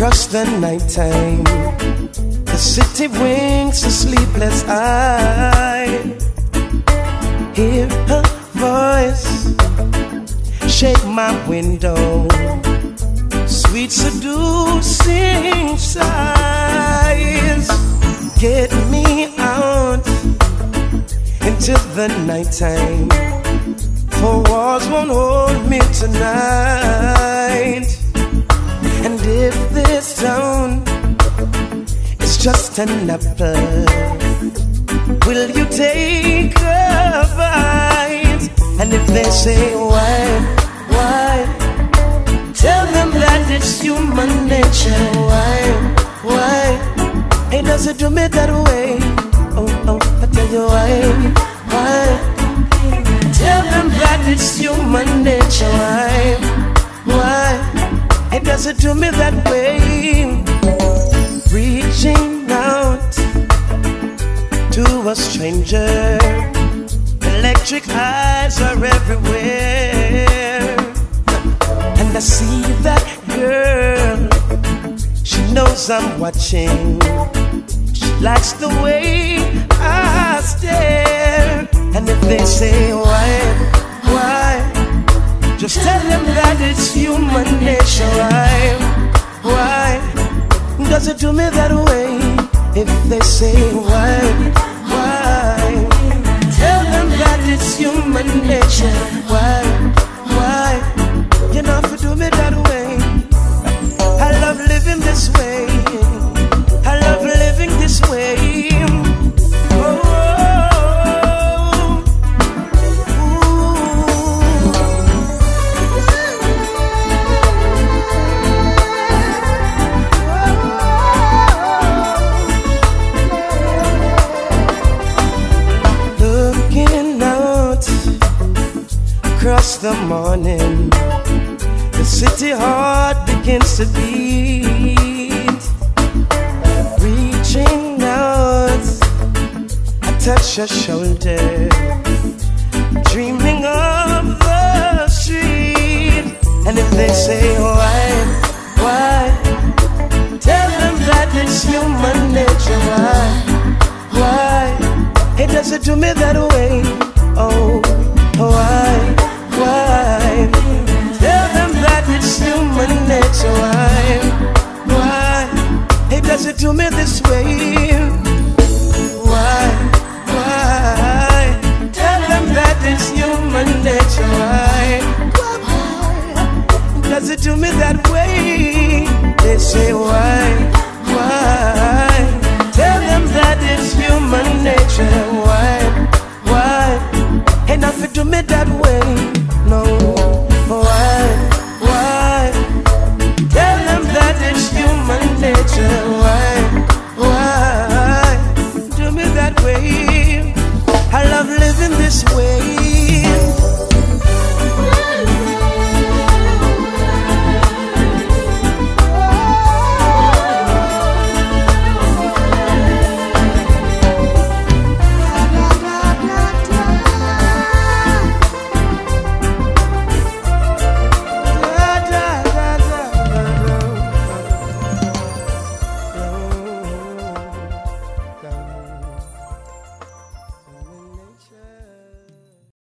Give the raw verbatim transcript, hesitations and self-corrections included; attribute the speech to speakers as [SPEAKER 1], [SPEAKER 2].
[SPEAKER 1] across the nighttime. The city winks a sleepless eye. Hear her voice shake my window, sweet seducing sighs. Get me out into the nighttime, for walls won't hold me tonight. And if this town is just an apple, will you take a bite? And if they say why, why, tell them that it's human nature. Why, why, it doesn't do me that way. Oh, oh, I tell you why, why, tell them that it's human nature. Why, why, it doesn't do me that way. Reaching out to a stranger, electric eyes are everywhere. And I see that girl, she knows I'm watching. She likes the way I stare. And if they say why, why, just tell them that it's human nature. Why, why, does it do me that way? If they say why, why, tell them that it's human nature. Why, why, you know if you do me that way. I love living this way. I love living this way. Oh, across the morning, the city heart begins to beat. Reaching out, I touch your shoulder, dreaming of the street. And if they say why, why, tell them that it's human nature. Why, why, it doesn't do me that way. Oh, why, why, tell them that it's human nature. Why, why, it doesn't do me this way. Why, why, tell them that it's human nature. Why, why, does it do me that way? They say why, why, tell them that it's human nature. Why, why, enough to do me that way. No.